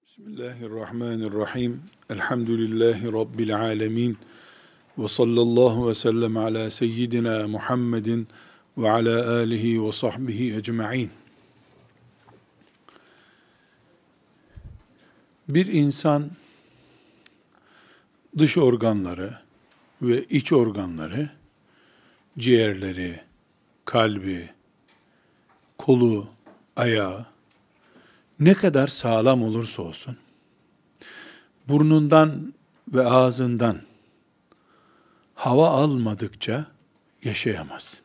Bismillahirrahmanirrahim. Elhamdülillahi Rabbil alemin. Ve sallallahu ve sellem ala seyyidina Muhammedin ve ala alihi ve sahbihi ecma'in. Bir insan dış organları ve iç organları, ciğerleri, kalbi, kolu, ayağı, ne kadar sağlam olursa olsun, burnundan ve ağzından hava almadıkça yaşayamaz.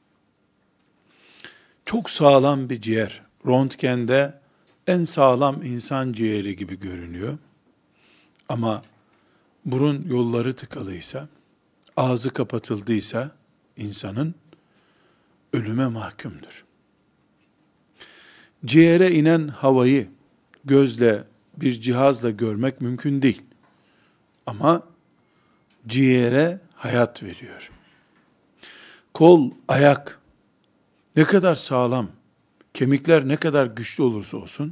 Çok sağlam bir ciğer, röntgende en sağlam insan ciğeri gibi görünüyor. Ama burun yolları tıkalıysa, ağzı kapatıldıysa insanın ölüme mahkumdur. Ciğere inen havayı gözle, bir cihazla görmek mümkün değil. Ama ciğere hayat veriyor. Kol, ayak ne kadar sağlam, kemikler ne kadar güçlü olursa olsun,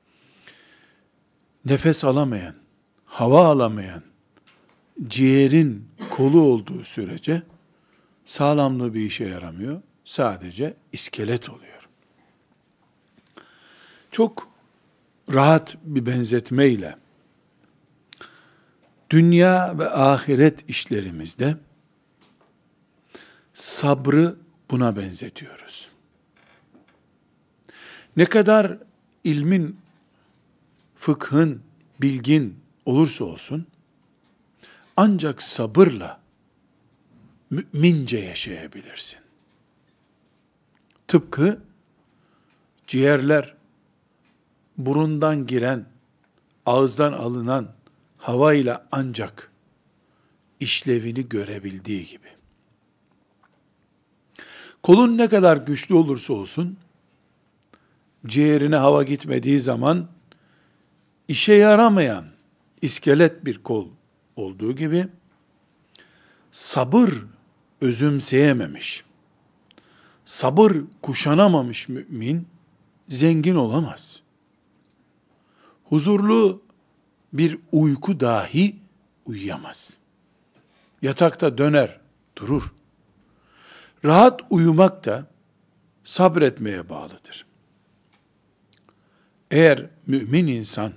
nefes alamayan, hava alamayan ciğerin kolu olduğu sürece sağlamlığı bir işe yaramıyor. Sadece iskelet oluyor. Çok rahat bir benzetmeyle dünya ve ahiret işlerimizde sabrı buna benzetiyoruz. Ne kadar ilmin, fıkhın, bilgin olursa olsun, ancak sabırla mümince yaşayabilirsin. Tıpkı ciğerler, burundan giren, ağızdan alınan havayla ancak işlevini görebildiği gibi. Kolun ne kadar güçlü olursa olsun, ciğerine hava gitmediği zaman işe yaramayan iskelet bir kol olduğu gibi, sabır özümseyememiş, sabır kuşanamamış mümin zengin olamaz. Huzurlu bir uyku dahi uyuyamaz. Yatakta döner, durur. Rahat uyumak da sabretmeye bağlıdır. Eğer mümin insan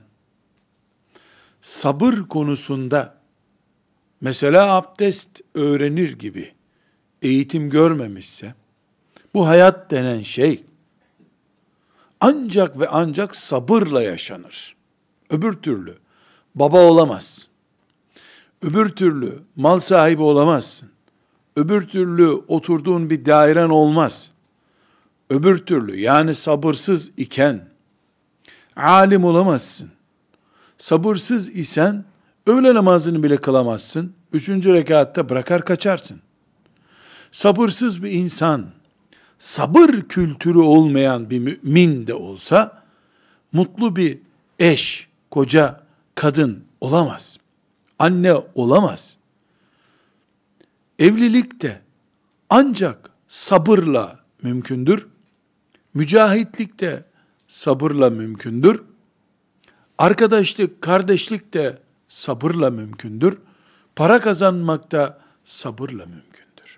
sabır konusunda mesela abdest öğrenir gibi eğitim görmemişse, bu hayat denen şey ancak ve ancak sabırla yaşanır. Öbür türlü baba olamazsın. Öbür türlü mal sahibi olamazsın. Öbür türlü oturduğun bir dairen olmaz. Öbür türlü, yani sabırsız iken alim olamazsın. Sabırsız isen öğle namazını bile kılamazsın. 3. rekatta bırakar kaçarsın. Sabırsız bir insan, sabır kültürü olmayan bir mümin de olsa, mutlu bir eş, koca, kadın olamaz. Anne olamaz. Evlilik de ancak sabırla mümkündür. Mücahitlik de sabırla mümkündür. Arkadaşlık, kardeşlik de sabırla mümkündür. Para kazanmak da sabırla mümkündür.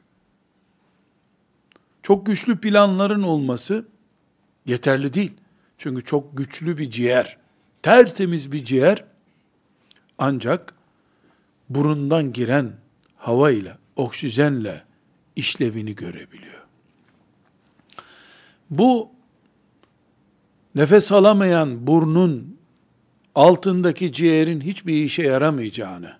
Çok güçlü planların olması yeterli değil. Çünkü çok güçlü bir ciğer, tertemiz bir ciğer ancak burundan giren havayla, oksijenle işlevini görebiliyor. Bu nefes alamayan burnun altındaki ciğerin hiçbir işe yaramayacağını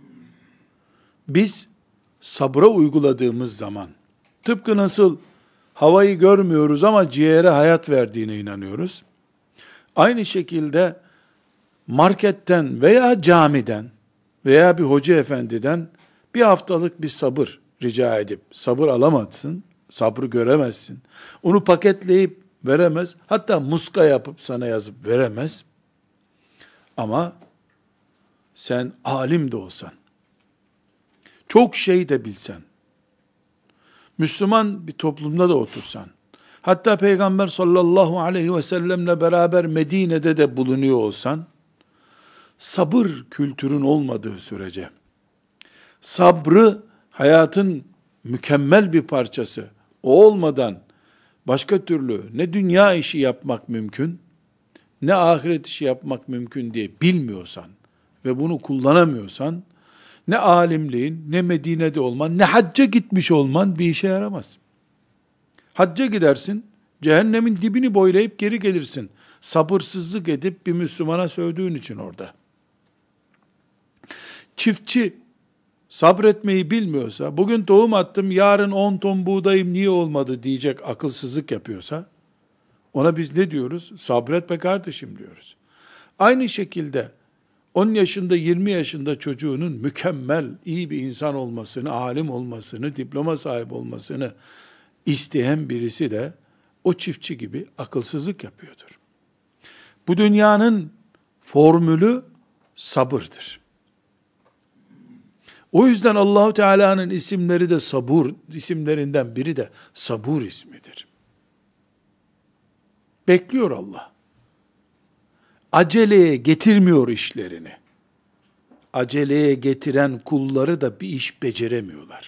biz sabra uyguladığımız zaman, tıpkı nasıl havayı görmüyoruz ama ciğere hayat verdiğine inanıyoruz, aynı şekilde marketten veya camiden veya bir hoca efendiden bir haftalık bir sabır rica edip, sabır alamazsın, sabrı göremezsin. Onu paketleyip veremez, hatta muska yapıp sana yazıp veremez. Ama sen alim de olsan, çok şey de bilsen, Müslüman bir toplumda da otursan, hatta Peygamber sallallahu aleyhi ve sellemle beraber Medine'de de bulunuyor olsan, sabır kültürün olmadığı sürece, sabrı hayatın mükemmel bir parçası, o olmadan başka türlü ne dünya işi yapmak mümkün, ne ahiret işi yapmak mümkün diye bilmiyorsan ve bunu kullanamıyorsan, ne alimliğin, ne Medine'de olman, ne hacca gitmiş olman bir işe yaramaz. Hacca gidersin, cehennemin dibini boylayıp geri gelirsin. Sabırsızlık edip bir Müslümana sövdüğün için orada. Çiftçi sabretmeyi bilmiyorsa, bugün tohum attım, yarın 10 ton buğdayım niye olmadı diyecek akılsızlık yapıyorsa, ona biz ne diyoruz? Sabret be kardeşim diyoruz. Aynı şekilde 10 yaşında, 20 yaşında çocuğunun mükemmel, iyi bir insan olmasını, alim olmasını, diploma sahibi olmasını isteyen birisi de o çiftçi gibi akılsızlık yapıyordur. Bu dünyanın formülü sabırdır. O yüzden Allahu Teala'nın isimleri de sabur, isimlerinden biri de sabur ismidir. Bekliyor Allah. Aceleye getirmiyor işlerini. Aceleye getiren kulları da bir iş beceremiyorlar.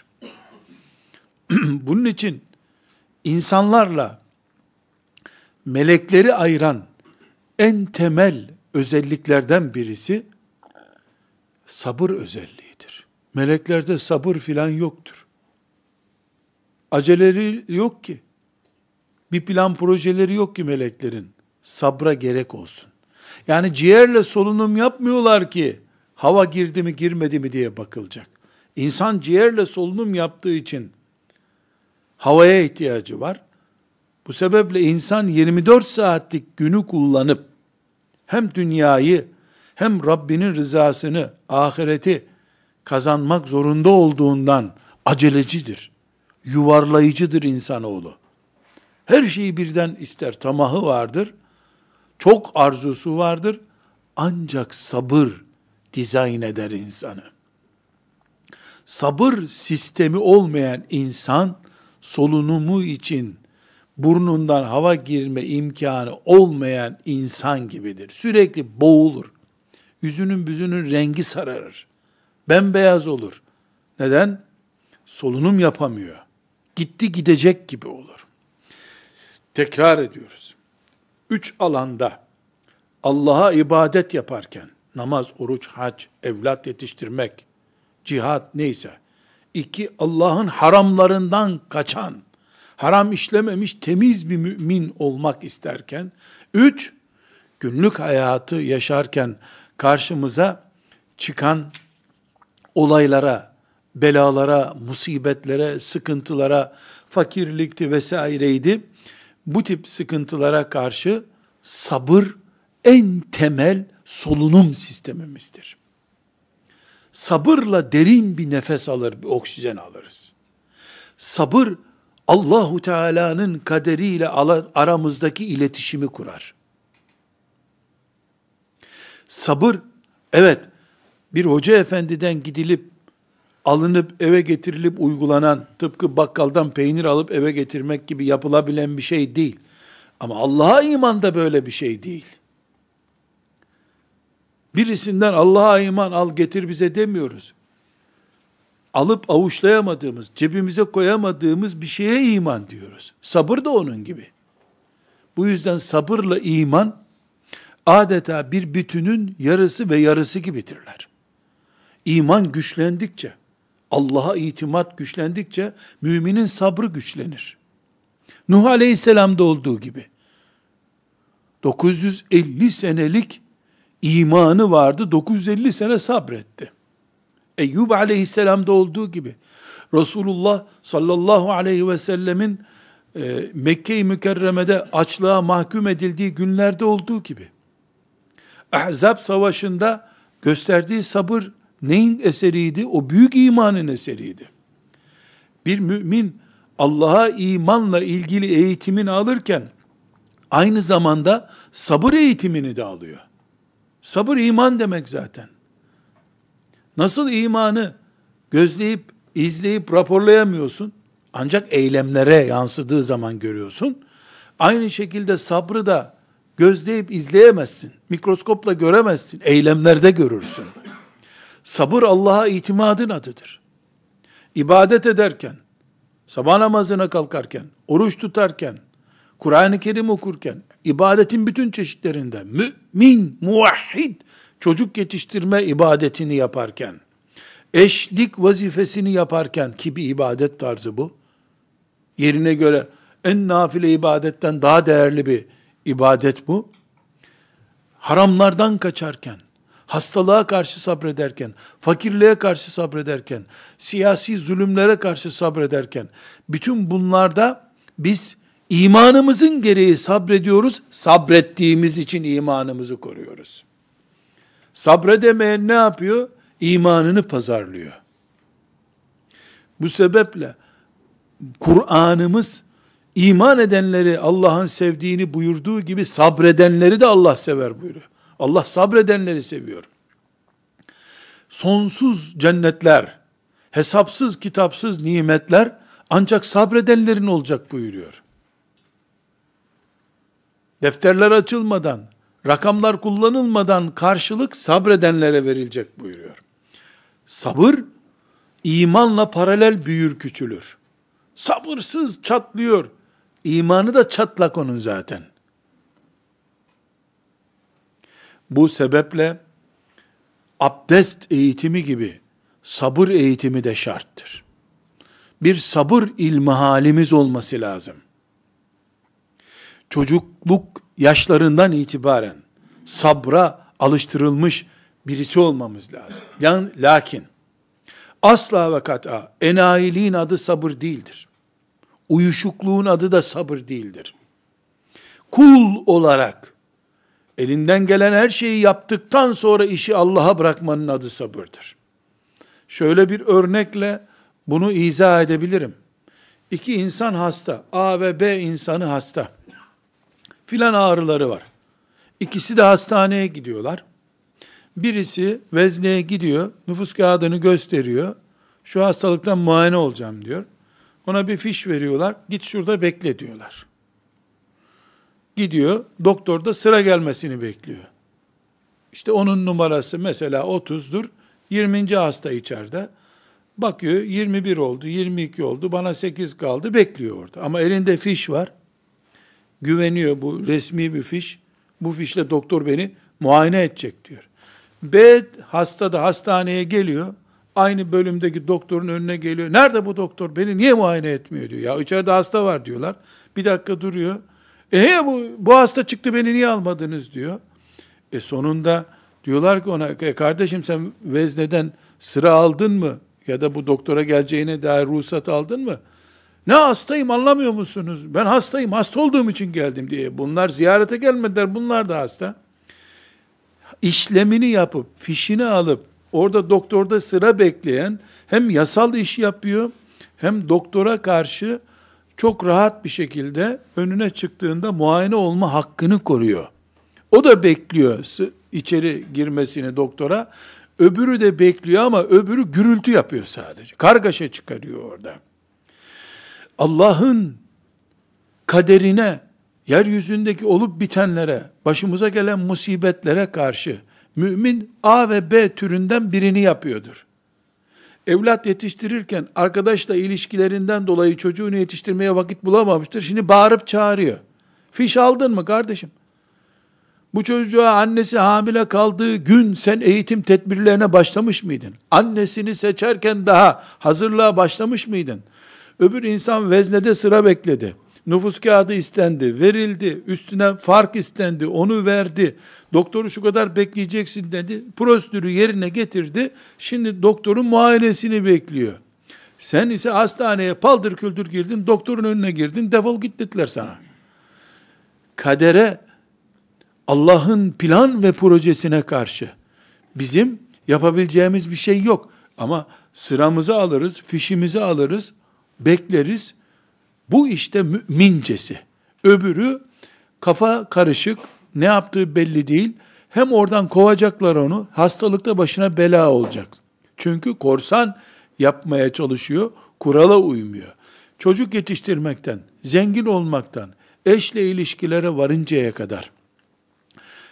Bunun için insanlarla melekleri ayıran en temel özelliklerden birisi sabır özelliğidir. Meleklerde sabır filan yoktur. Aceleleri yok ki. Bir plan projeleri yok ki meleklerin. Sabra gerek olsun. Yani ciğerle solunum yapmıyorlar ki hava girdi mi girmedi mi diye bakılacak. İnsan ciğerle solunum yaptığı için havaya ihtiyacı var. Bu sebeple insan 24 saatlik günü kullanıp hem dünyayı hem Rabbinin rızasını, ahireti kazanmak zorunda olduğundan acelecidir. Yuvarlayıcıdır insanoğlu. Her şeyi birden ister, tamahı vardır. Çok arzusu vardır. Ancak sabır dizayn eder insanı. Sabır sistemi olmayan insan, solunumu için burnundan hava girme imkanı olmayan insan gibidir. Sürekli boğulur. Yüzünün rengi sararır. Bembeyaz olur. Neden? Solunum yapamıyor. Gitti gidecek gibi olur. Tekrar ediyoruz. 3 alanda Allah'a ibadet yaparken, namaz, oruç, hac, evlat yetiştirmek, cihat neyse. 2, Allah'ın haramlarından kaçan, haram işlememiş temiz bir mümin olmak isterken, 3, günlük hayatı yaşarken karşımıza çıkan olaylara, belalara, musibetlere, sıkıntılara, fakirlikti vesaireydi. Bu tip sıkıntılara karşı sabır en temel solunum sistemimizdir. Sabırla derin bir nefes alır, bir oksijen alırız. Sabır Allahu Teala'nın kaderiyle aramızdaki iletişimi kurar. Sabır, evet, bir hoca efendiden gidilip, alınıp eve getirilip uygulanan, tıpkı bakkaldan peynir alıp eve getirmek gibi yapılabilen bir şey değil. Ama Allah'a iman da böyle bir şey değil. Birisinden Allah'a iman al getir bize demiyoruz. Alıp avuçlayamadığımız, cebimize koyamadığımız bir şeye iman diyoruz. Sabır da onun gibi. Bu yüzden sabırla iman adeta bir bütünün yarısı ve yarısı gibidirler. İman güçlendikçe, Allah'a itimat güçlendikçe müminin sabrı güçlenir. Nuh Aleyhisselam'da olduğu gibi 950 senelik imanı vardı, 950 sene sabretti. Eyyub Aleyhisselam'da olduğu gibi Resulullah sallallahu aleyhi ve sellemin Mekke-i Mükerreme'de açlığa mahkum edildiği günlerde olduğu gibi. Ahzab savaşında gösterdiği sabır neyin eseriydi? O büyük imanın eseriydi. Bir mümin Allah'a imanla ilgili eğitimini alırken aynı zamanda sabır eğitimini de alıyor. Sabır iman demek zaten. Nasıl imanı gözleyip, izleyip raporlayamıyorsun? Ancak eylemlere yansıdığı zaman görüyorsun. Aynı şekilde sabrı da gözleyip izleyemezsin. Mikroskopla göremezsin. Eylemlerde görürsün. Sabır Allah'a itimadın adıdır. İbadet ederken, sabah namazına kalkarken, oruç tutarken, Kur'an-ı Kerim okurken, ibadetin bütün çeşitlerinde, mümin, muvahhid, çocuk yetiştirme ibadetini yaparken, eşlik vazifesini yaparken, ki bir ibadet tarzı bu, yerine göre en nafile ibadetten daha değerli bir ibadet bu. Haramlardan kaçarken, hastalığa karşı sabrederken, fakirliğe karşı sabrederken, siyasi zulümlere karşı sabrederken, bütün bunlarda biz imanımızın gereği sabrediyoruz, sabrettiğimiz için imanımızı koruyoruz. Sabredemeyen ne yapıyor? İmanını pazarlıyor. Bu sebeple Kur'an'ımız iman edenleri Allah'ın sevdiğini buyurduğu gibi sabredenleri de Allah sever buyuruyor. Allah sabredenleri seviyor. Sonsuz cennetler, hesapsız kitapsız nimetler ancak sabredenlerin olacak buyuruyor. Defterler açılmadan, rakamlar kullanılmadan karşılık sabredenlere verilecek buyuruyor. Sabır, imanla paralel büyür küçülür. Sabırsız çatlıyor. İmanı da çatlak onun zaten. Bu sebeple abdest eğitimi gibi sabır eğitimi de şarttır. Bir sabır ilmihalimiz olması lazım. Çocukluk yaşlarından itibaren sabra alıştırılmış birisi olmamız lazım. Yani, lakin asla ve kat'a enayiliğin adı sabır değildir. Uyuşukluğun adı da sabır değildir. Kul olarak elinden gelen her şeyi yaptıktan sonra işi Allah'a bırakmanın adı sabırdır. Şöyle bir örnekle bunu izah edebilirim. İki insan hasta. A ve B insanı hasta. Filan ağrıları var. İkisi de hastaneye gidiyorlar. Birisi vezneye gidiyor, nüfus kağıdını gösteriyor. Şu hastalıktan muayene olacağım diyor. Ona bir fiş veriyorlar. Git şurada bekle diyorlar. Gidiyor, doktor da sıra gelmesini bekliyor. İşte onun numarası mesela 30'dur. 20. hasta içeride. Bakıyor 21 oldu, 22 oldu, bana 8 kaldı, bekliyor orada. Ama elinde fiş var. Güveniyor, bu resmi bir fiş. Bu fişle doktor beni muayene edecek diyor. B hasta da hastaneye geliyor. Aynı bölümdeki doktorun önüne geliyor. Nerede bu doktor? Beni niye muayene etmiyor diyor. Ya içeride hasta var diyorlar. Bir dakika duruyor. Bu hasta çıktı, beni niye almadınız diyor. Sonunda diyorlar ki ona, kardeşim sen vezneden sıra aldın mı? Ya da bu doktora geleceğine dair ruhsat aldın mı? Ne hastayım, anlamıyor musunuz? Ben hastayım, hasta olduğum için geldim diye. Bunlar ziyarete gelmediler, bunlar da hasta. İşlemini yapıp, fişini alıp, orada doktorda sıra bekleyen, hem yasal iş yapıyor, hem doktora karşı çok rahat bir şekilde önüne çıktığında muayene olma hakkını koruyor. O da bekliyor içeri girmesini doktora. Öbürü de bekliyor ama öbürü gürültü yapıyor sadece. Kargaşa çıkarıyor orada. Allah'ın kaderine, yeryüzündeki olup bitenlere, başımıza gelen musibetlere karşı mümin A ve B türünden birini yapıyordur. Evlat yetiştirirken arkadaşla ilişkilerinden dolayı çocuğunu yetiştirmeye vakit bulamamıştır. Şimdi bağırıp çağırıyor. Fiş aldın mı kardeşim? Bu çocuğa annesi hamile kaldığı gün sen eğitim tedbirlerine başlamış mıydın? Annesini seçerken daha hazırlığa başlamış mıydın? Öbür insan veznede sıra bekledi. Nüfus kağıdı istendi, verildi, üstüne fark istendi, onu verdi. Doktoru şu kadar bekleyeceksin dedi. Prosedürü yerine getirdi. Şimdi doktorun muayenesini bekliyor. Sen ise hastaneye paldır küldür girdin, doktorun önüne girdin, defol git dediler sana. Kadere, Allah'ın plan ve projesine karşı bizim yapabileceğimiz bir şey yok. Ama sıramızı alırız, fişimizi alırız, bekleriz. Bu işte mümincesi. Öbürü kafa karışık, ne yaptığı belli değil. Hem oradan kovacaklar onu, hastalıkta başına bela olacak. Çünkü korsan yapmaya çalışıyor, kurala uymuyor. Çocuk yetiştirmekten, zengin olmaktan, eşle ilişkilere varıncaya kadar,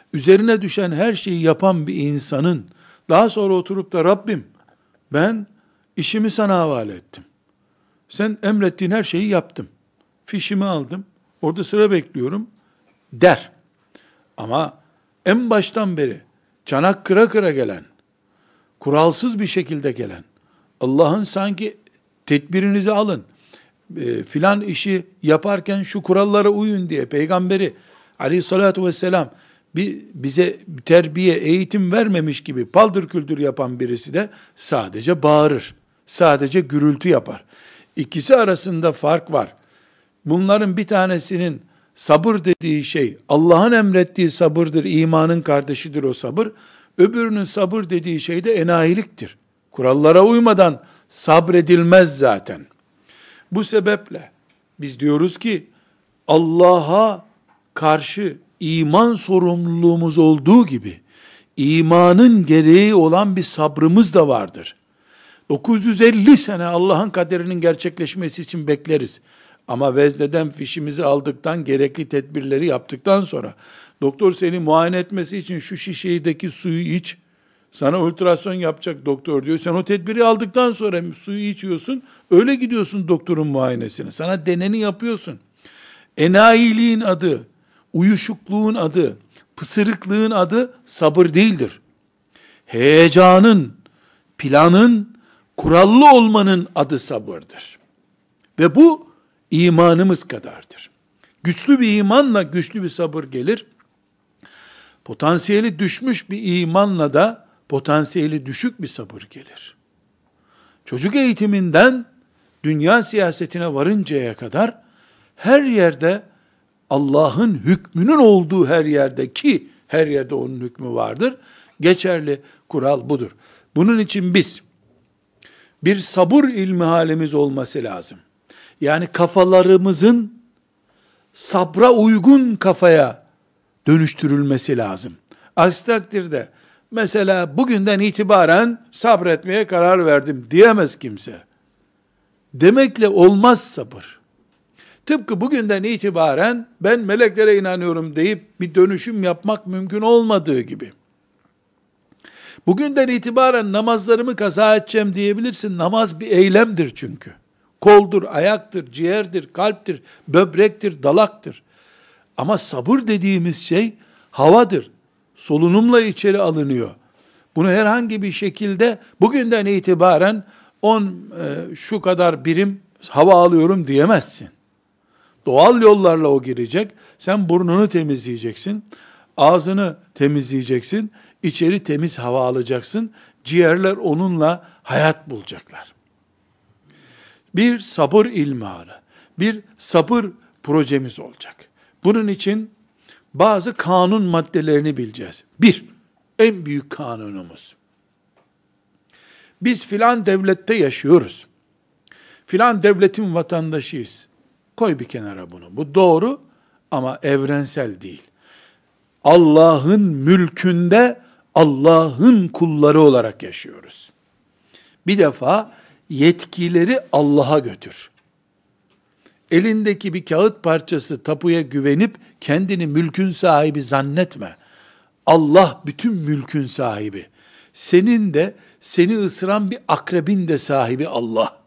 üzerine düşen her şeyi yapan bir insanın, daha sonra oturup da Rabbim ben işimi sana havale ettim. Sen emrettiğin her şeyi yaptım. Fişimi aldım. Orada sıra bekliyorum der. Ama en baştan beri çanak kıra kıra gelen, kuralsız bir şekilde gelen, Allah'ın sanki tedbirinizi alın, filan işi yaparken şu kurallara uyun diye peygamberi aleyhissalatu vesselam bize terbiye, eğitim vermemiş gibi paldır küldür yapan birisi de sadece bağırır. Sadece gürültü yapar. İkisi arasında fark var. Bunların bir tanesinin sabır dediği şey, Allah'ın emrettiği sabırdır, imanın kardeşidir o sabır. Öbürünün sabır dediği şey de enayiliktir. Kurallara uymadan sabredilmez zaten. Bu sebeple biz diyoruz ki, Allah'a karşı iman sorumluluğumuz olduğu gibi, imanın gereği olan bir sabrımız da vardır. 950 sene Allah'ın kaderinin gerçekleşmesi için bekleriz. Ama vezneden fişimizi aldıktan, gerekli tedbirleri yaptıktan sonra, doktor seni muayene etmesi için şu şişedeki suyu iç, sana ultrason yapacak doktor diyor. Sen o tedbiri aldıktan sonra suyu içiyorsun, öyle gidiyorsun doktorun muayenesine. Sana deneni yapıyorsun. Enayiliğin adı, uyuşukluğun adı, pısırıklığın adı sabır değildir. Heyecanın, planın, kurallı olmanın adı sabırdır. Ve bu imanımız kadardır. Güçlü bir imanla güçlü bir sabır gelir. Potansiyeli düşmüş bir imanla da potansiyeli düşük bir sabır gelir. Çocuk eğitiminden dünya siyasetine varıncaya kadar her yerde Allah'ın hükmünün olduğu her yerde, ki her yerde onun hükmü vardır, geçerli kural budur. Bunun için biz bir sabır ilmihalimiz olması lazım. Yani kafalarımızın sabra uygun kafaya dönüştürülmesi lazım. Aksi takdirde mesela bugünden itibaren sabretmeye karar verdim diyemez kimse. Demekle olmaz sabır. Tıpkı bugünden itibaren ben meleklere inanıyorum deyip bir dönüşüm yapmak mümkün olmadığı gibi. Bugünden itibaren namazlarımı kaza edeceğim diyebilirsin. Namaz bir eylemdir çünkü. Koldur, ayaktır, ciğerdir, kalptir, böbrektir, dalaktır. Ama sabır dediğimiz şey havadır. Solunumla içeri alınıyor. Bunu herhangi bir şekilde bugünden itibaren şu kadar birim hava alıyorum diyemezsin. Doğal yollarla o girecek. Sen burnunu temizleyeceksin. Ağzını temizleyeceksin. İçeri temiz hava alacaksın. Ciğerler onunla hayat bulacaklar. Bir sabır ilmihalı, bir sabır projemiz olacak. Bunun için bazı kanun maddelerini bileceğiz. Bir, en büyük kanunumuz. Biz filan devlette yaşıyoruz. Filan devletin vatandaşıyız. Koy bir kenara bunu. Bu doğru ama evrensel değil. Allah'ın mülkünde Allah'ın kulları olarak yaşıyoruz. Bir defa yetkileri Allah'a götür. Elindeki bir kağıt parçası tapuya güvenip kendini mülkün sahibi zannetme. Allah bütün mülkün sahibi. Senin de seni ısıran bir akrebin de sahibi Allah.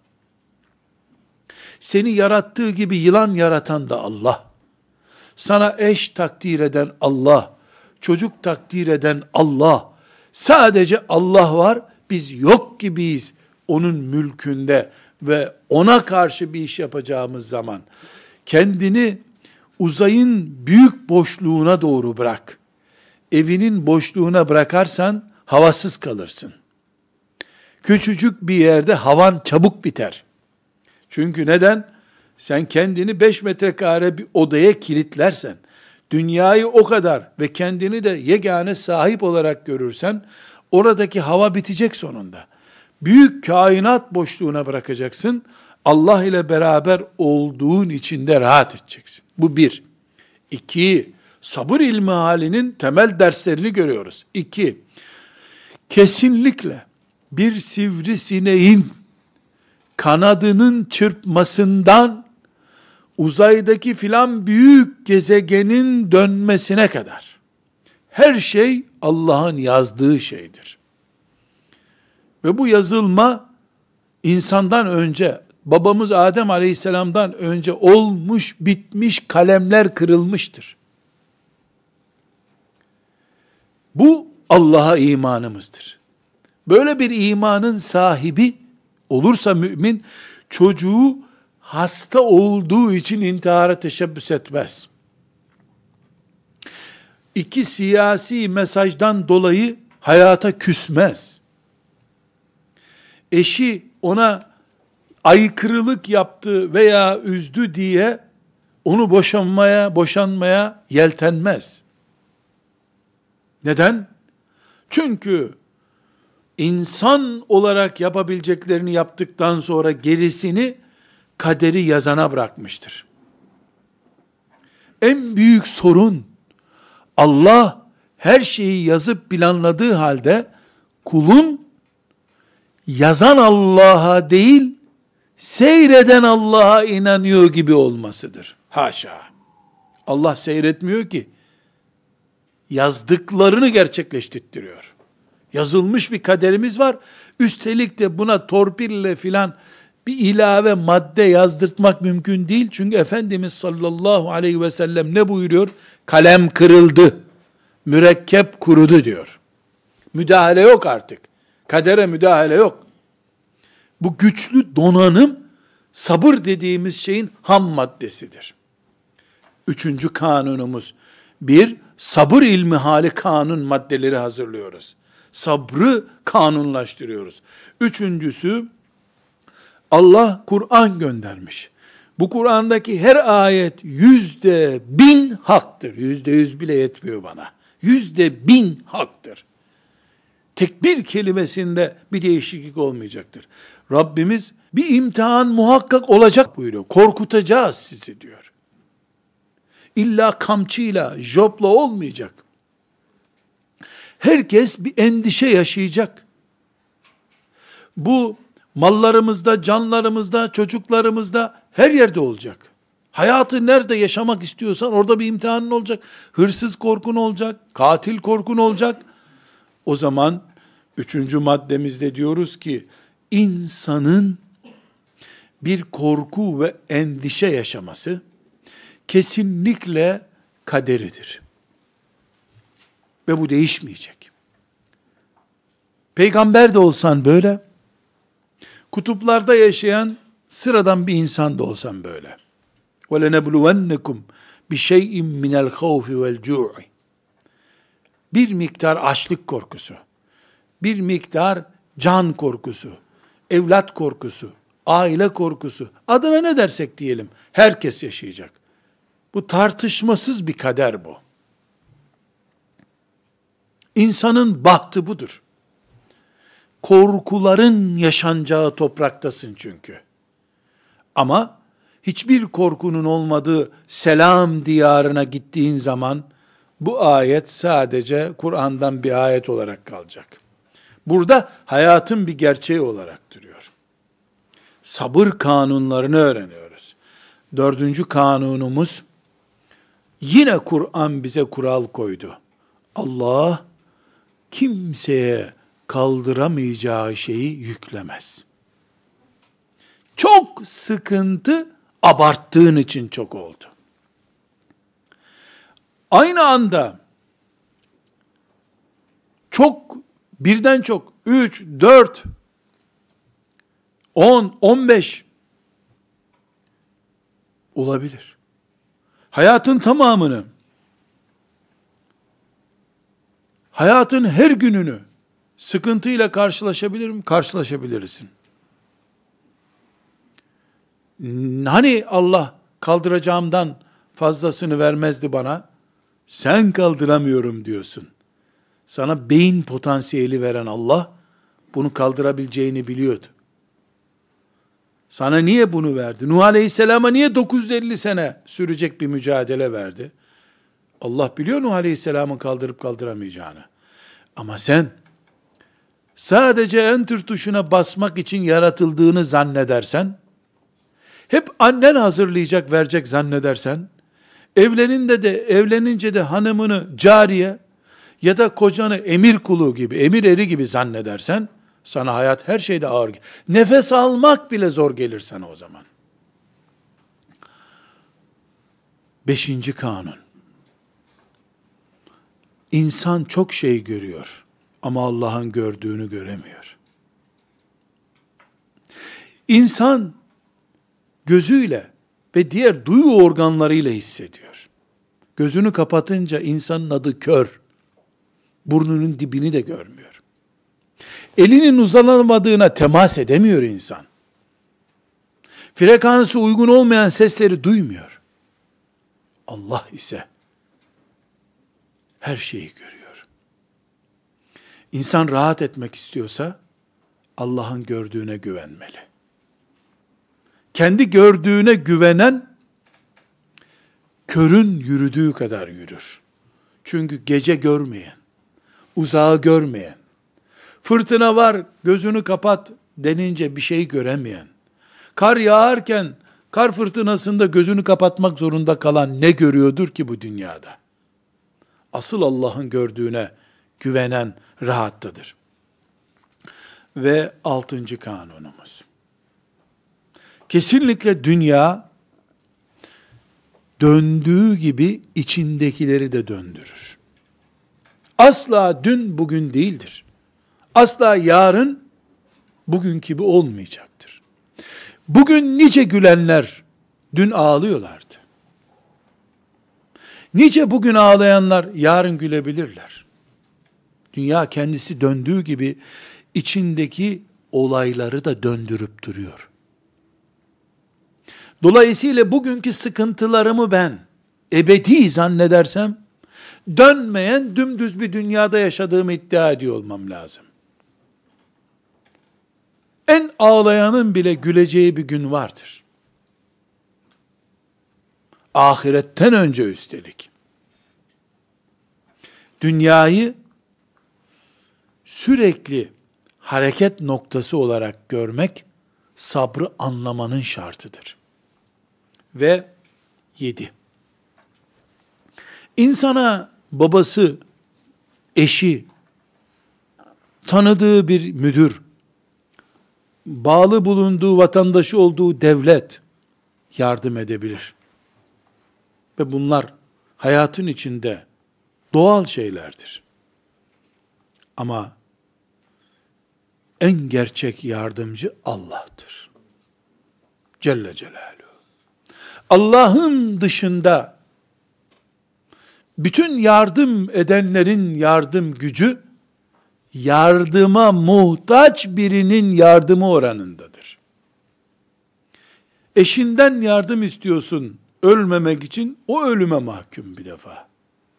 Seni yarattığı gibi yılan yaratan da Allah. Sana eş takdir eden Allah. Çocuk takdir eden Allah. Sadece Allah var. Biz yok gibiyiz onun mülkünde ve ona karşı bir iş yapacağımız zaman kendini uzayın büyük boşluğuna doğru bırak. Evinin boşluğuna bırakarsan havasız kalırsın. Küçücük bir yerde havan çabuk biter. Çünkü neden? Sen kendini 5 metrekare bir odaya kilitlersen, dünyayı o kadar ve kendini de yegane sahip olarak görürsen, oradaki hava bitecek sonunda. Büyük kainat boşluğuna bırakacaksın. Allah ile beraber olduğun içinde rahat edeceksin. Bu bir. İki, sabır ilmihalinin temel derslerini görüyoruz. İki, kesinlikle bir sivrisineğin kanadının çırpmasından uzaydaki filan büyük gezegenin dönmesine kadar Her şey Allah'ın yazdığı şeydir. Ve bu yazılma insandan önce, babamız Adem Aleyhisselam'dan önce olmuş, bitmiş, kalemler kırılmıştır. Bu Allah'a imanımızdır. Böyle bir imanın sahibi olursa mümin, çocuğu hasta olduğu için intihara teşebbüs etmez. İki siyasi mesajdan dolayı hayata küsmez. Eşi ona aykırılık yaptı veya üzdü diye onu boşanmaya yeltenmez. Neden? Çünkü insan olarak yapabileceklerini yaptıktan sonra gerisini kaderi yazana bırakmıştır. En büyük sorun, Allah her şeyi yazıp planladığı halde kulun yazan Allah'a değil, seyreden Allah'a inanıyor gibi olmasıdır. Haşa. Allah seyretmiyor ki. Yazdıklarını gerçekleştiriyor. Yazılmış bir kaderimiz var. Üstelik de buna torpille filan bir ilave madde yazdırtmak mümkün değil. Çünkü Efendimiz sallallahu aleyhi ve sellem ne buyuruyor? Kalem kırıldı, mürekkep kurudu diyor. Müdahale yok artık. Kadere müdahale yok. Bu güçlü donanım, sabır dediğimiz şeyin ham maddesidir. Üçüncü kanunumuz, bir, sabır ilmihali kanun maddeleri hazırlıyoruz. Sabrı kanunlaştırıyoruz. Üçüncüsü, Allah Kur'an göndermiş. Bu Kur'an'daki her ayet 100.000 haktır. 100 bile yetmiyor bana. 100.000 haktır. Tek bir kelimesinde bir değişiklik olmayacaktır. Rabbimiz bir imtihan muhakkak olacak buyuruyor. Korkutacağız sizi diyor. İlla kamçıyla, jopla olmayacak. Herkes bir endişe yaşayacak. Bu mallarımızda, canlarımızda, çocuklarımızda her yerde olacak. Hayatı nerede yaşamak istiyorsan orada bir imtihanın olacak. Hırsız korkun olacak, katil korkun olacak. O zaman üçüncü maddemizde diyoruz ki insanın bir korku ve endişe yaşaması kesinlikle kaderidir. Ve bu değişmeyecek. Peygamber de olsan böyle, kutuplarda yaşayan sıradan bir insan da olsan böyle. وَلَنَبْلُوَنَّكُمْ بِشَيْءٍ مِنَ الْخَوْفِ وَالْجُوعِ Bir miktar açlık korkusu, bir miktar can korkusu, evlat korkusu, aile korkusu, adına ne dersek diyelim, herkes yaşayacak. Bu tartışmasız bir kader bu. İnsanın bahtı budur. Korkuların yaşanacağı topraktasın çünkü. Ama hiçbir korkunun olmadığı selam diyarına gittiğin zaman bu ayet sadece Kur'an'dan bir ayet olarak kalacak. Burada hayatın bir gerçeği olarak duruyor. Sabır kanunlarını öğreniyoruz. Dördüncü kanunumuz, yine Kur'an bize kural koydu. Allah kimseye kaldıramayacağı şeyi yüklemez. Çok sıkıntı abarttığın için çok oldu. Aynı anda birden çok 3, 4, 10, 15 olabilir. Hayatın tamamını, hayatın her gününü sıkıntıyla karşılaşabilir mi? Karşılaşabilirsin. Hani Allah kaldıracağımdan fazlasını vermezdi bana? Sen kaldıramıyorum diyorsun. Sana beyin potansiyeli veren Allah, bunu kaldırabileceğini biliyordu. Sana niye bunu verdi? Nuh Aleyhisselam'a niye 950 sene sürecek bir mücadele verdi? Allah biliyor Nuh Aleyhisselam'ın kaldırıp kaldıramayacağını. Ama sen, sadece enter tuşuna basmak için yaratıldığını zannedersen, hep annen hazırlayacak, verecek zannedersen, evlenince de hanımını cariye, ya da kocanı emir kulu gibi, emir eri gibi zannedersen, sana hayat her şeyde ağır gelir. Nefes almak bile zor gelir sana o zaman. 5. kanun. İnsan çok şey görüyor ama Allah'ın gördüğünü göremiyor. İnsan gözüyle ve diğer duyu organlarıyla hissediyor. Gözünü kapatınca insanın adı kör. Burnunun dibini de görmüyor. Elinin uzanamadığına temas edemiyor insan. Frekansı uygun olmayan sesleri duymuyor. Allah ise her şeyi görüyor. İnsan rahat etmek istiyorsa Allah'ın gördüğüne güvenmeli. Kendi gördüğüne güvenen körün yürüdüğü kadar yürür. Çünkü gece görmeyen, uzağı görmeyen, fırtına var gözünü kapat denince bir şey göremeyen, kar yağarken kar fırtınasında gözünü kapatmak zorunda kalan ne görüyordur ki bu dünyada? Asıl Allah'ın gördüğüne güvenen rahattadır. Ve 6. kanunumuz. Kesinlikle dünya döndüğü gibi içindekileri de döndürür. Asla dün bugün değildir. Asla yarın bugün gibi olmayacaktır. Bugün nice gülenler dün ağlıyorlardı. Nice bugün ağlayanlar yarın gülebilirler. Dünya kendisi döndüğü gibi içindeki olayları da döndürüp duruyor. Dolayısıyla bugünkü sıkıntılarımı ben ebedi zannedersem, dönmeyen dümdüz bir dünyada yaşadığımı iddia ediyor olmam lazım. En ağlayanın bile güleceği bir gün vardır. Ahiretten önce üstelik. Dünyayı sürekli hareket noktası olarak görmek, sabrı anlamanın şartıdır. Ve 7. İnsana babası, eşi, tanıdığı bir müdür, bağlı bulunduğu vatandaşı olduğu devlet yardım edebilir. Ve bunlar hayatın içinde doğal şeylerdir. Ama en gerçek yardımcı Allah'tır. Celle Celaluhu. Allah'ın dışında bütün yardım edenlerin yardım gücü, yardıma muhtaç birinin yardımı oranındadır. Eşinden yardım istiyorsun ölmemek için, o ölüme mahkum bir defa.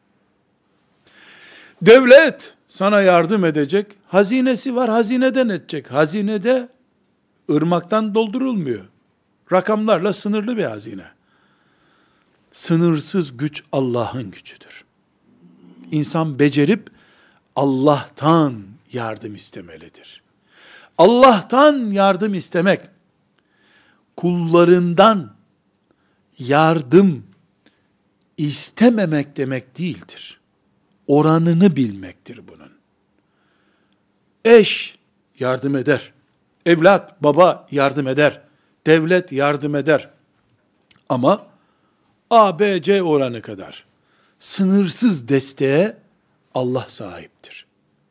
Devlet sana yardım edecek, hazinesi var, hazineden edecek. Hazinede ırmaktan doldurulmuyor. Rakamlarla sınırlı bir hazine. Sınırsız güç Allah'ın gücüdür. İnsan becerip Allah'tan yardım istemelidir. Allah'tan yardım istemek, kullarından yardım istememek demek değildir. Oranını bilmektir bunun. Eş yardım eder. Evlat, baba yardım eder. Devlet yardım eder. Ama A, B, C oranı kadar sınırsız desteğe Allah sahiptir.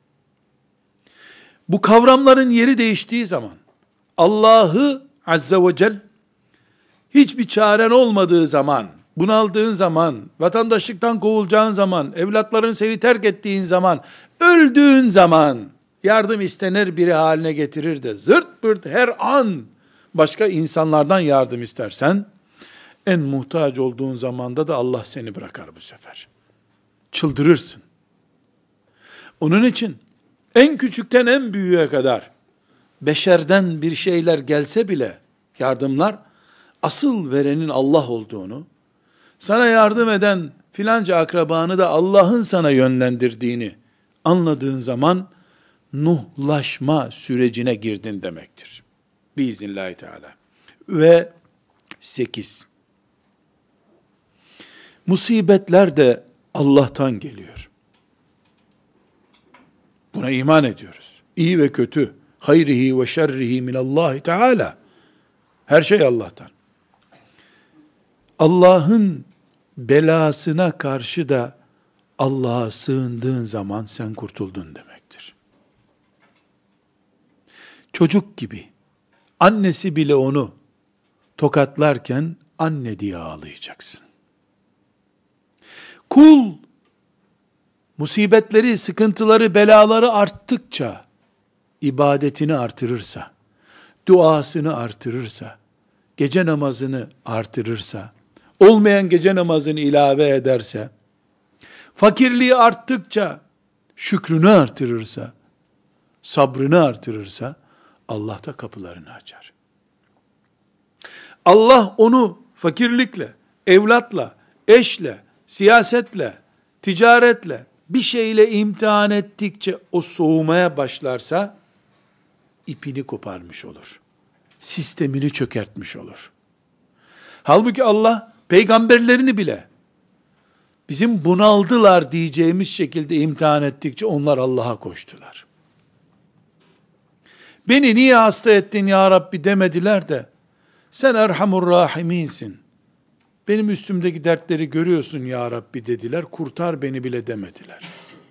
Bu kavramların yeri değiştiği zaman, Allah'ı Azze ve Celle hiçbir çaren olmadığı zaman, bunaldığın zaman, vatandaşlıktan kovulacağın zaman, evlatların seni terk ettiğin zaman, öldüğün zaman yardım istenir biri haline getirir de zırt pırt her an başka insanlardan yardım istersen, en muhtaç olduğun zamanda da Allah seni bırakar bu sefer. Çıldırırsın. Onun için en küçükten en büyüğe kadar beşerden bir şeyler gelse bile yardımlar, asıl verenin Allah olduğunu, sana yardım eden filanca akrabanı da Allah'ın sana yönlendirdiğini anladığın zaman nuhlaşma sürecine girdin demektir. Biiznillahü Teala. Ve 8. Musibetler de Allah'tan geliyor. Buna iman ediyoruz. İyi ve kötü, hayrihi ve şerrihi minallahi teala. Her şey Allah'tan. Allah'ın belasına karşı da Allah'a sığındığın zaman sen kurtuldun demektir. Çocuk gibi annesi bile onu tokatlarken anne diye ağlayacaksın. Kul musibetleri, sıkıntıları, belaları arttıkça ibadetini artırırsa, duasını artırırsa, gece namazını artırırsa, olmayan gece namazını ilave ederse, fakirliği arttıkça şükrünü artırırsa, sabrını artırırsa, Allah da kapılarını açar. Allah onu fakirlikle, evlatla, eşle, siyasetle, ticaretle, bir şeyle imtihan ettikçe o soğumaya başlarsa, ipini koparmış olur. Sistemini çökertmiş olur. Halbuki Allah, peygamberlerini bile, bizim bunaldılar diyeceğimiz şekilde imtihan ettikçe, onlar Allah'a koştular. Beni niye hasta ettin ya Rabbi demediler de, sen Erhamur Rahiminsin, benim üstümdeki dertleri görüyorsun ya Rabbi dediler, kurtar beni bile demediler.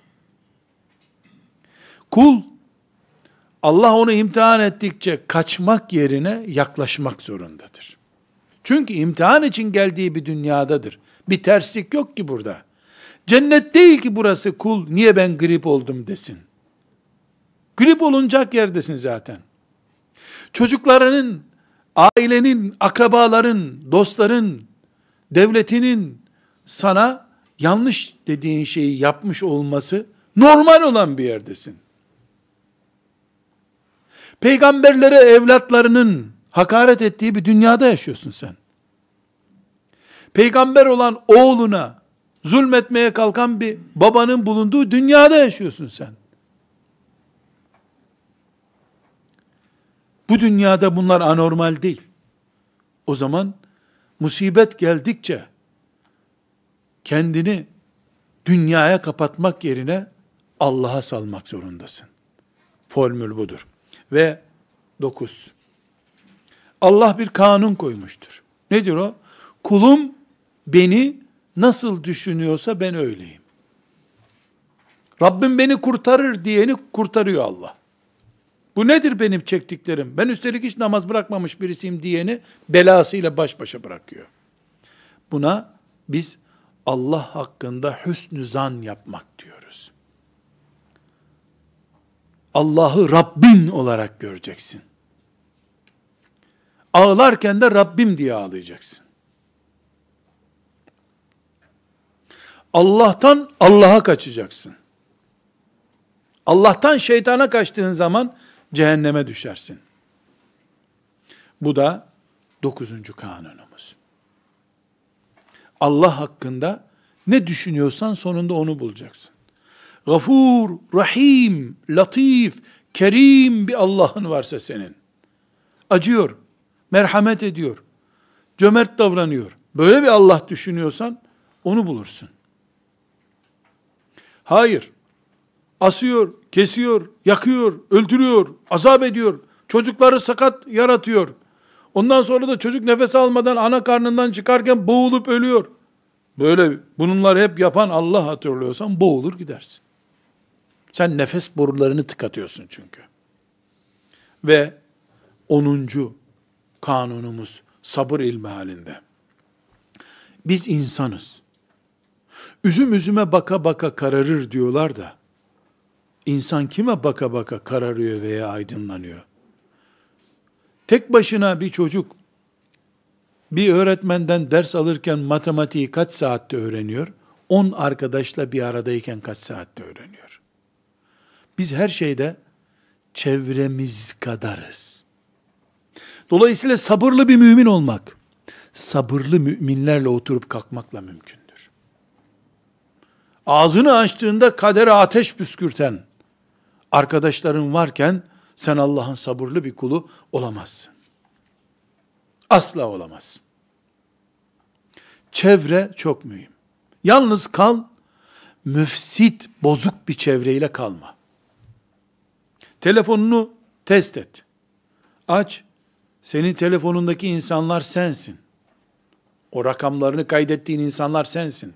Kul, Allah onu imtihan ettikçe kaçmak yerine yaklaşmak zorundadır. Çünkü imtihan için geldiği bir dünyadadır. Bir terslik yok ki burada. Cennet değil ki burası, kul niye ben grip oldum desin. Grip olunacak yerdesin zaten. Çocuklarının, ailenin, akrabaların, dostların, devletinin sana yanlış dediğin şeyi yapmış olması normal olan bir yerdesin. Peygamberlere evlatlarının hakaret ettiği bir dünyada yaşıyorsun sen. Peygamber olan oğluna zulmetmeye kalkan bir babanın bulunduğu dünyada yaşıyorsun sen. Bu dünyada bunlar anormal değil. O zaman musibet geldikçe kendini dünyaya kapatmak yerine Allah'a salmak zorundasın. Formül budur. Ve 9. Allah bir kanun koymuştur. Nedir o? Kulum beni nasıl düşünüyorsa ben öyleyim. Rabbim beni kurtarır diyeni kurtarıyor Allah. Bu nedir benim çektiklerim? Ben üstelik hiç namaz bırakmamış birisiyim diyeni belasıyla baş başa bırakıyor. Buna biz Allah hakkında hüsnü zan yapmak diyoruz. Allah'ı Rabbin olarak göreceksin. Ağlarken de Rabbim diye ağlayacaksın. Allah'tan Allah'a kaçacaksın. Allah'tan şeytana kaçtığın zaman cehenneme düşersin. Bu da 9. kanunumuz. Allah hakkında ne düşünüyorsan sonunda onu bulacaksın. Gafur, Rahim, Latif, Kerim bir Allah'ın varsa senin. Acıyor, merhamet ediyor, cömert davranıyor. Böyle bir Allah düşünüyorsan onu bulursun. Hayır, asıyor, kesiyor, yakıyor, öldürüyor, azap ediyor, çocukları sakat yaratıyor. Ondan sonra da çocuk nefes almadan ana karnından çıkarken boğulup ölüyor. Böyle bunları hep yapan Allah hatırlıyorsan boğulur gidersin. Sen nefes borularını tıkatıyorsun çünkü. Ve 10. kanunumuz sabır ilmi halinde. Biz insanız. Üzüm üzüme baka baka kararır diyorlar da, insan kime baka baka kararıyor veya aydınlanıyor? Tek başına bir çocuk, bir öğretmenden ders alırken matematiği kaç saatte öğreniyor? 10 arkadaşla bir aradayken kaç saatte öğreniyor? Biz her şeyde çevremiz kadarız. Dolayısıyla sabırlı bir mümin olmak, sabırlı müminlerle oturup kalkmakla mümkündür. Ağzını açtığında kadere ateş püskürten arkadaşların varken, sen Allah'ın sabırlı bir kulu olamazsın. Asla olamazsın. Çevre çok mühim. Yalnız kal, müfsit, bozuk bir çevreyle kalma. Telefonunu test et. Aç. Senin telefonundaki insanlar sensin. O rakamlarını kaydettiğin insanlar sensin.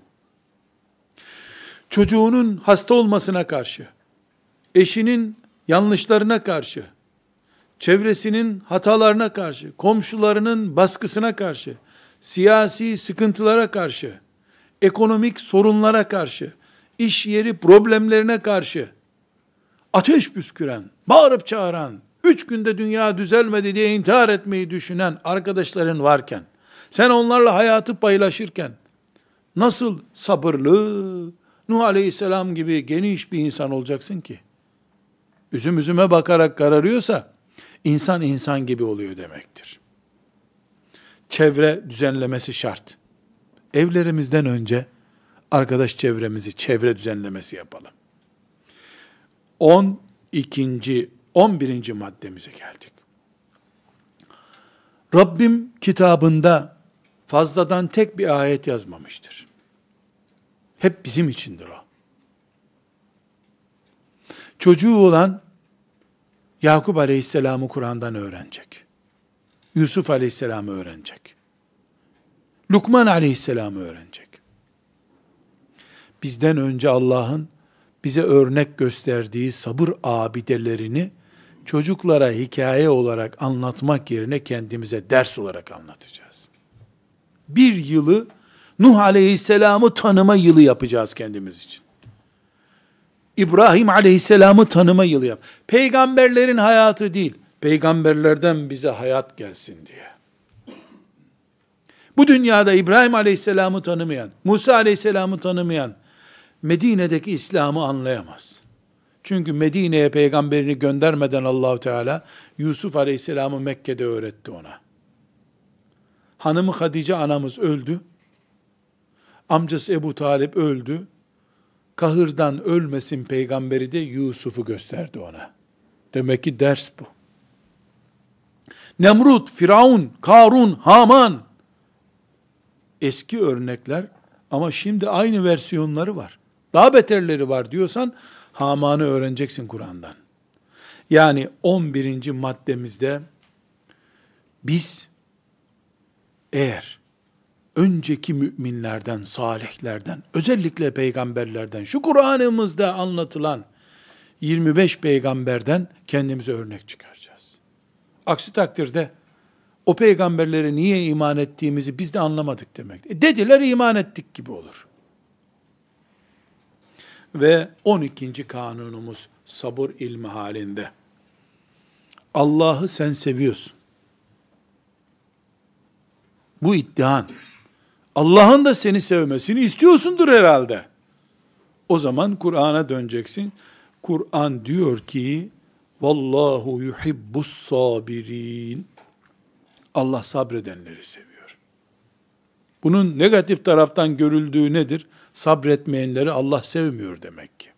Çocuğunun hasta olmasına karşı, eşinin yanlışlarına karşı, çevresinin hatalarına karşı, komşularının baskısına karşı, siyasi sıkıntılara karşı, ekonomik sorunlara karşı, iş yeri problemlerine karşı, ateş püsküren, bağırıp çağıran, 3 günde dünya düzelmedi diye intihar etmeyi düşünen arkadaşların varken, sen onlarla hayatı paylaşırken, nasıl sabırlı, Nuh Aleyhisselam gibi geniş bir insan olacaksın ki? Üzüm üzüme bakarak kararıyorsa, insan insan gibi oluyor demektir. Çevre düzenlemesi şart. Evlerimizden önce, arkadaş çevremizi, çevre düzenlemesi yapalım. 11. maddemize geldik. Rabbim kitabında fazladan tek bir ayet yazmamıştır. Hep bizim içindir o. Çocuğu olan Yakup Aleyhisselam'ı Kur'an'dan öğrenecek. Yusuf Aleyhisselam'ı öğrenecek. Lukman Aleyhisselam'ı öğrenecek. Bizden önce Allah'ın bize örnek gösterdiği sabır abidelerini çocuklara hikaye olarak anlatmak yerine kendimize ders olarak anlatacağız. Bir yılı Nuh Aleyhisselam'ı tanıma yılı yapacağız kendimiz için. İbrahim Aleyhisselam'ı tanıma yılı yap. Peygamberlerin hayatı değil, peygamberlerden bize hayat gelsin diye. Bu dünyada İbrahim Aleyhisselam'ı tanımayan, Musa Aleyhisselam'ı tanımayan, Medine'deki İslam'ı anlayamaz. Çünkü Medine'ye peygamberini göndermeden Allahu Teala Yusuf Aleyhisselam'ı Mekke'de öğretti ona. Hanımı Hatice anamız öldü. Amcası Ebu Talip öldü. Kahırdan ölmesin peygamberi de Yusuf'u gösterdi ona. Demek ki ders bu. Nemrut, Firavun, Karun, Haman. Eski örnekler ama şimdi aynı versiyonları var. Daha beterleri var diyorsan Haman'ı öğreneceksin Kur'an'dan. Yani 11. maddemizde biz eğer önceki müminlerden, salihlerden, özellikle peygamberlerden, şu Kur'an'ımızda anlatılan 25 peygamberden kendimize örnek çıkaracağız. Aksi takdirde o peygamberlere niye iman ettiğimizi biz de anlamadık demek. Dediler iman ettik gibi olur. Ve 12. kanunumuz sabır ilmi halinde. Allah'ı sen seviyorsun. Bu iddian. Allah'ın da seni sevmesini istiyorsundur herhalde. O zaman Kur'an'a döneceksin. Kur'an diyor ki, Vallahu yuhibbus sabirin. Allah sabredenleri seviyor. Bunun negatif taraftan görüldüğü nedir? Sabretmeyenleri Allah sevmiyor demek ki.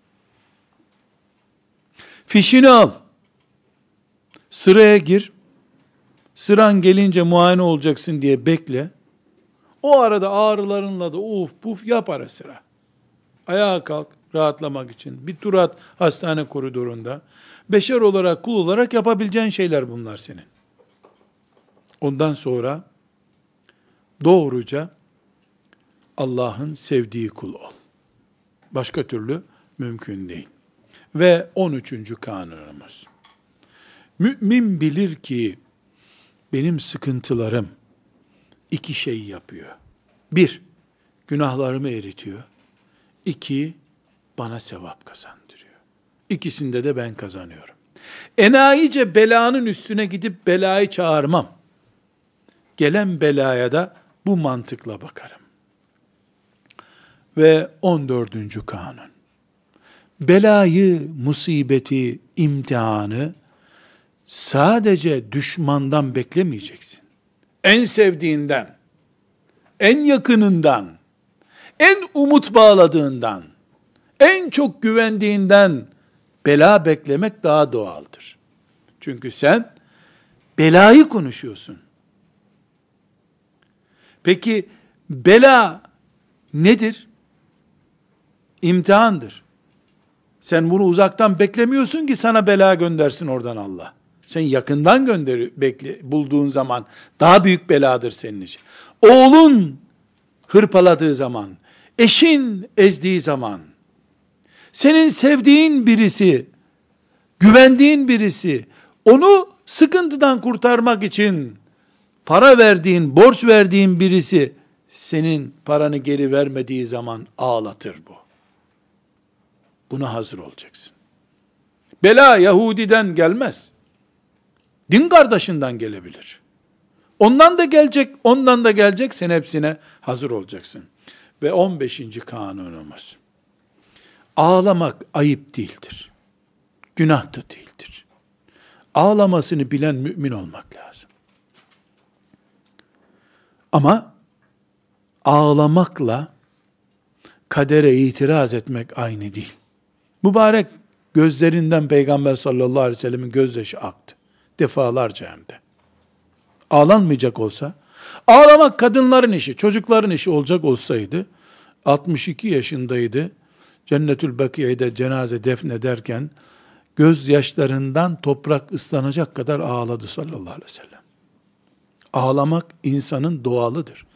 Fişini al. Sıraya gir. Sıran gelince muayene olacaksın diye bekle. O arada ağrılarınla da uf puf yap ara sıra. Ayağa kalk rahatlamak için. Bir tur at hastane koridorunda. Beşer olarak, kul olarak yapabileceğin şeyler bunlar senin. Ondan sonra doğruca Allah'ın sevdiği kul ol. Başka türlü mümkün değil. Ve 13. kanunumuz. Mümin bilir ki benim sıkıntılarım 2 şey yapıyor. 1, günahlarımı eritiyor. 2, bana sevap kazandırıyor. İkisinde de ben kazanıyorum. Enayice belanın üstüne gidip belayı çağırmam. Gelen belaya da bu mantıkla bakarım. Ve 14. kanun. Belayı, musibeti, imtihanı sadece düşmandan beklemeyeceksin. En sevdiğinden, en yakınından, en umut bağladığından, en çok güvendiğinden bela beklemek daha doğaldır. Çünkü sen belayı konuşuyorsun. Peki bela nedir? İmtihandır. Sen bunu uzaktan beklemiyorsun ki sana bela göndersin oradan Allah. Sen yakından bulduğun zaman daha büyük beladır senin için. Oğlun hırpaladığı zaman, eşin ezdiği zaman, senin sevdiğin birisi, güvendiğin birisi, onu sıkıntıdan kurtarmak için para verdiğin, borç verdiğin birisi, senin paranı geri vermediği zaman ağlatır bu. Buna hazır olacaksın. Bela Yahudiden gelmez. Din kardeşinden gelebilir. Ondan da gelecek, ondan da gelecek. Sen hepsine hazır olacaksın. Ve 15. kanunumuz. Ağlamak ayıp değildir. Günah da değildir. Ağlamasını bilen mümin olmak lazım. Ama ağlamakla kadere itiraz etmek aynı değil. Mübarek gözlerinden Peygamber sallallahu aleyhi ve sellemin gözyaşı aktı. Defalarca hem de. Ağlanmayacak olsa, ağlamak kadınların işi, çocukların işi olacak olsaydı, 62 yaşındaydı, Cennetül Bakiye'de cenaze defnederken, gözyaşlarından toprak ıslanacak kadar ağladı sallallahu aleyhi ve sellem. Ağlamak insanın doğalıdır.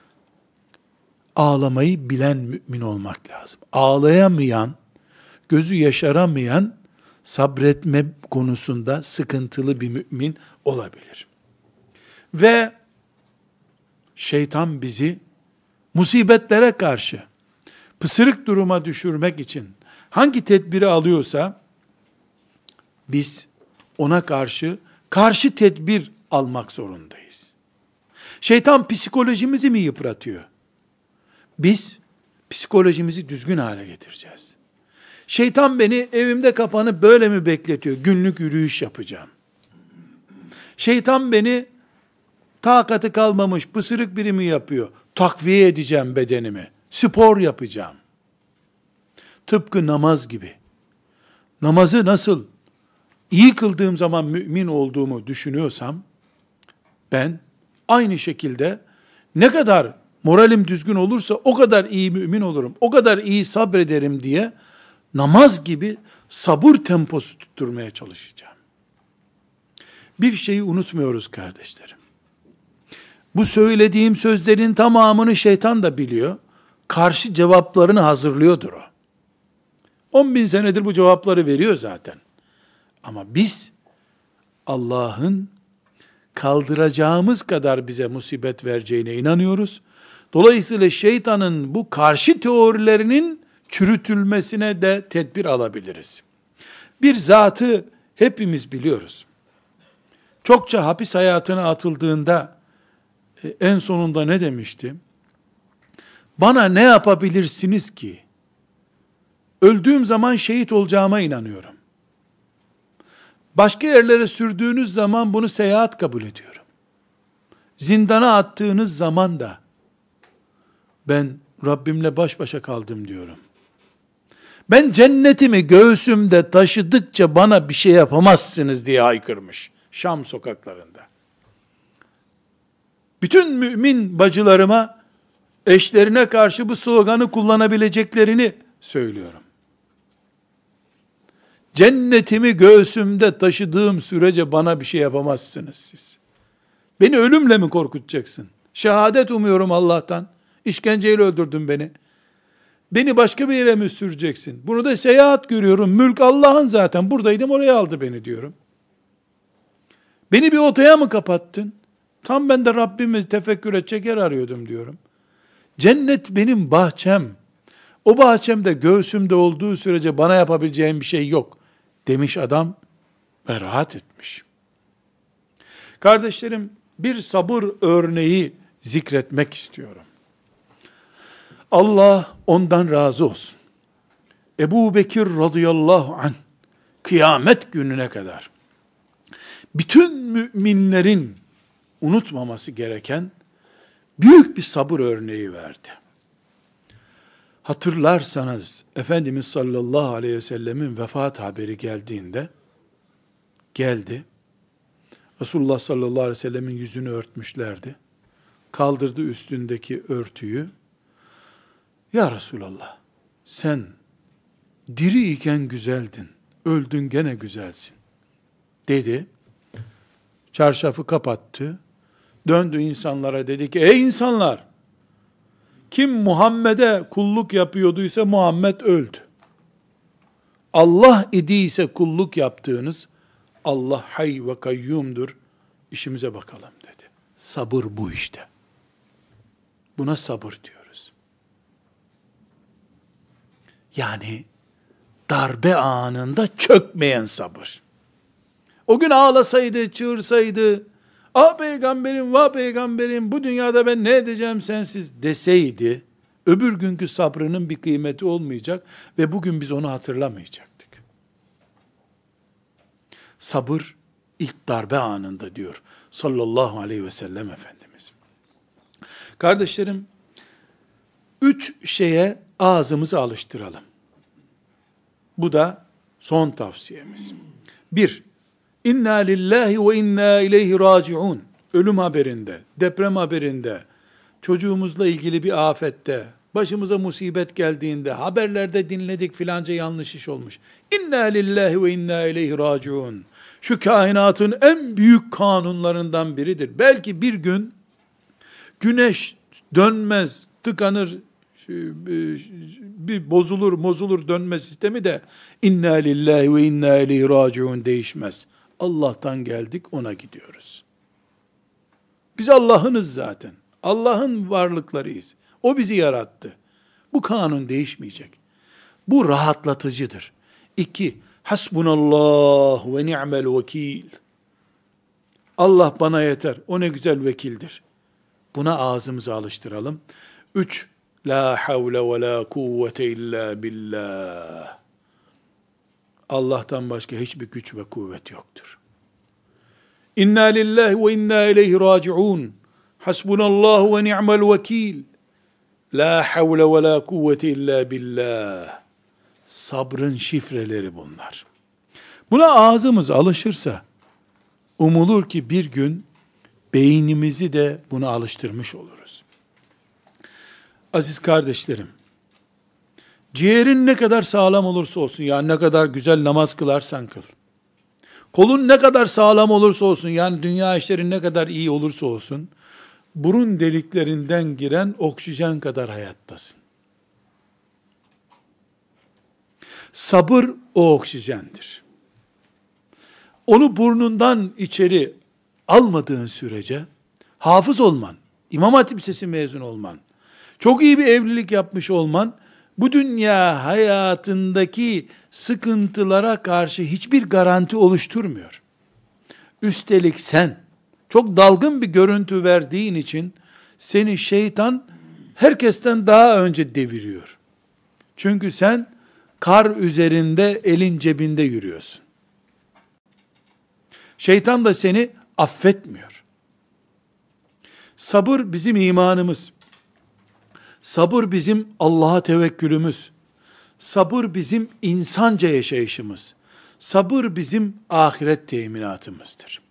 Ağlamayı bilen mümin olmak lazım. Ağlayamayan, gözü yaşaramayan, sabretme konusunda sıkıntılı bir mümin olabilir. Ve şeytan bizi musibetlere karşı pısırık duruma düşürmek için hangi tedbiri alıyorsa biz ona karşı tedbir almak zorundayız. Şeytan psikolojimizi mi yıpratıyor? Biz psikolojimizi düzgün hale getireceğiz. Şeytan beni evimde kapanıp böyle mi bekletiyor? Günlük yürüyüş yapacağım. Şeytan beni takatı kalmamış pısırık biri mi yapıyor? Takviye edeceğim bedenimi. Spor yapacağım. Tıpkı namaz gibi. Namazı nasıl iyi kıldığım zaman mümin olduğumu düşünüyorsam, ben aynı şekilde ne kadar moralim düzgün olursa o kadar iyi mümin olurum, o kadar iyi sabrederim diye namaz gibi sabır temposu tutturmaya çalışacağım. Bir şeyi unutmuyoruz kardeşlerim. Bu söylediğim sözlerin tamamını şeytan da biliyor. Karşı cevaplarını hazırlıyordur o. 10 bin senedir bu cevapları veriyor zaten. Ama biz Allah'ın kaldıracağımız kadar bize musibet vereceğine inanıyoruz. Dolayısıyla şeytanın bu karşı teorilerinin çürütülmesine de tedbir alabiliriz. Bir zatı hepimiz biliyoruz. Çokça hapis hayatına atıldığında en sonunda ne demişti? Bana ne yapabilirsiniz ki? Öldüğüm zaman şehit olacağıma inanıyorum. Başka yerlere sürdüğünüz zaman bunu seyahat kabul ediyorum. Zindana attığınız zaman da ben Rabbimle baş başa kaldım diyorum. Ben cennetimi göğsümde taşıdıkça bana bir şey yapamazsınız diye haykırmış Şam sokaklarında. Bütün mümin bacılarıma eşlerine karşı bu sloganı kullanabileceklerini söylüyorum. Cennetimi göğsümde taşıdığım sürece bana bir şey yapamazsınız siz. Beni ölümle mi korkutacaksın? Şehadet umuyorum Allah'tan. İşkenceyle öldürdün beni. Beni başka bir yere mi süreceksin? Bunu da seyahat görüyorum. Mülk Allah'ın zaten. Buradaydım, oraya aldı beni diyorum. Beni bir odaya mı kapattın? Tam ben de Rabbimi tefekkür edecek yer arıyordum diyorum. Cennet benim bahçem. O bahçemde göğsümde olduğu sürece bana yapabileceğim bir şey yok demiş adam ve rahat etmiş. Kardeşlerim, bir sabır örneği zikretmek istiyorum. Allah ondan razı olsun. Ebu Bekir radıyallahu anh kıyamet gününe kadar bütün müminlerin unutmaması gereken büyük bir sabır örneği verdi. Hatırlarsanız Efendimiz sallallahu aleyhi ve sellemin vefat haberi geldi. Resulullah sallallahu aleyhi ve sellemin yüzünü örtmüşlerdi. Kaldırdı üstündeki örtüyü. Ya Resulallah, sen Diri iken güzeldin, öldün gene güzelsin dedi. Çarşafı kapattı. Döndü insanlara, dedi ki, ey insanlar, kim Muhammed'e kulluk yapıyorduysa Muhammed öldü. Allah idiyse kulluk yaptığınız, Allah hay ve kayyumdur, işimize bakalım dedi. Sabır bu işte. Buna sabır diyoruz. Yani darbe anında çökmeyen sabır. O gün ağlasaydı, çığırsaydı, ah peygamberim, vah peygamberim, bu dünyada ben ne edeceğim sensiz deseydi, öbür günkü sabrının bir kıymeti olmayacak ve bugün biz onu hatırlamayacaktık. Sabır ilk darbe anında diyor sallallahu aleyhi ve sellem Efendimiz. Kardeşlerim, 3 şeye ağzımızı alıştıralım. Bu da son tavsiyemiz. 1. İnna lillahi ve inna ileyhi raciun. Ölüm haberinde, deprem haberinde, çocuğumuzla ilgili bir afette, başımıza musibet geldiğinde, haberlerde dinledik filanca yanlış iş olmuş. İnna lillahi ve inna ileyhi raciun. Şu kainatın en büyük kanunlarından biridir. Belki bir gün güneş dönmez, tıkanır, bir bozulur dönme sistemi de inna lillahi ve inna ileyhi raciun değişmez. Allah'tan geldik, ona gidiyoruz. Biz Allah'ınız zaten. Allah'ın varlıklarıyız. O bizi yarattı. Bu kanun değişmeyecek. Bu rahatlatıcıdır. 2. Hasbunallah ve ni'mel vekil. Allah bana yeter. O ne güzel vekildir. Buna ağzımızı alıştıralım. 3. La havle ve la kuvvete illa billah. Allah'tan başka hiçbir güç ve kuvvet yoktur. İnna lillahi ve inna ileyhi raciun. Hasbunallahu ve ni'mel vekil. La havle ve la kuvvete illa billah. Sabrın şifreleri bunlar. Buna ağzımız alışırsa, umulur ki bir gün beynimizi de buna alıştırmış oluruz. Aziz kardeşlerim, ciğerin ne kadar sağlam olursa olsun, yani ne kadar güzel namaz kılarsan kıl, kolun ne kadar sağlam olursa olsun, yani dünya işlerin ne kadar iyi olursa olsun, burun deliklerinden giren oksijen kadar hayattasın. Sabır o oksijendir. Onu burnundan içeri almadığın sürece, hafız olman, İmam Hatip Lisesi mezun olman, çok iyi bir evlilik yapmış olman, bu dünya hayatındaki sıkıntılara karşı hiçbir garanti oluşturmuyor. Üstelik sen, çok dalgın bir görüntü verdiğin için, seni şeytan herkesten daha önce deviriyor. Çünkü sen, kar üzerinde elin cebinde yürüyorsun. Şeytan da seni affetmiyor. Sabır bizim imanımız. Sabır bizim Allah'a tevekkülümüz. Sabır bizim insanca yaşayışımız. Sabır bizim ahiret teminatımızdır.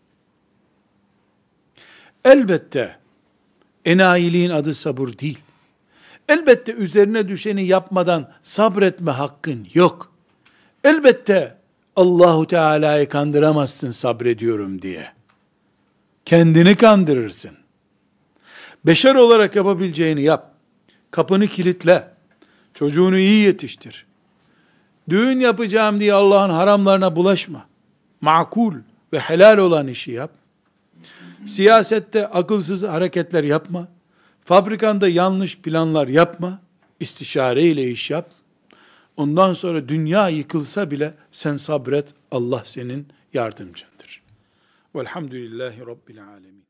Elbette enayiliğin adı sabır değil. Elbette üzerine düşeni yapmadan sabretme hakkın yok. Elbette Allahu Teala'yı kandıramazsın sabrediyorum diye. Kendini kandırırsın. Beşer olarak yapabileceğini yap. Kapını kilitle. Çocuğunu iyi yetiştir. Düğün yapacağım diye Allah'ın haramlarına bulaşma. Makul ve helal olan işi yap. Siyasette akılsız hareketler yapma. Fabrikanda yanlış planlar yapma. İstişareyle iş yap. Ondan sonra dünya yıkılsa bile sen sabret. Allah senin yardımcındır. Velhamdülillahi Rabbil alemin.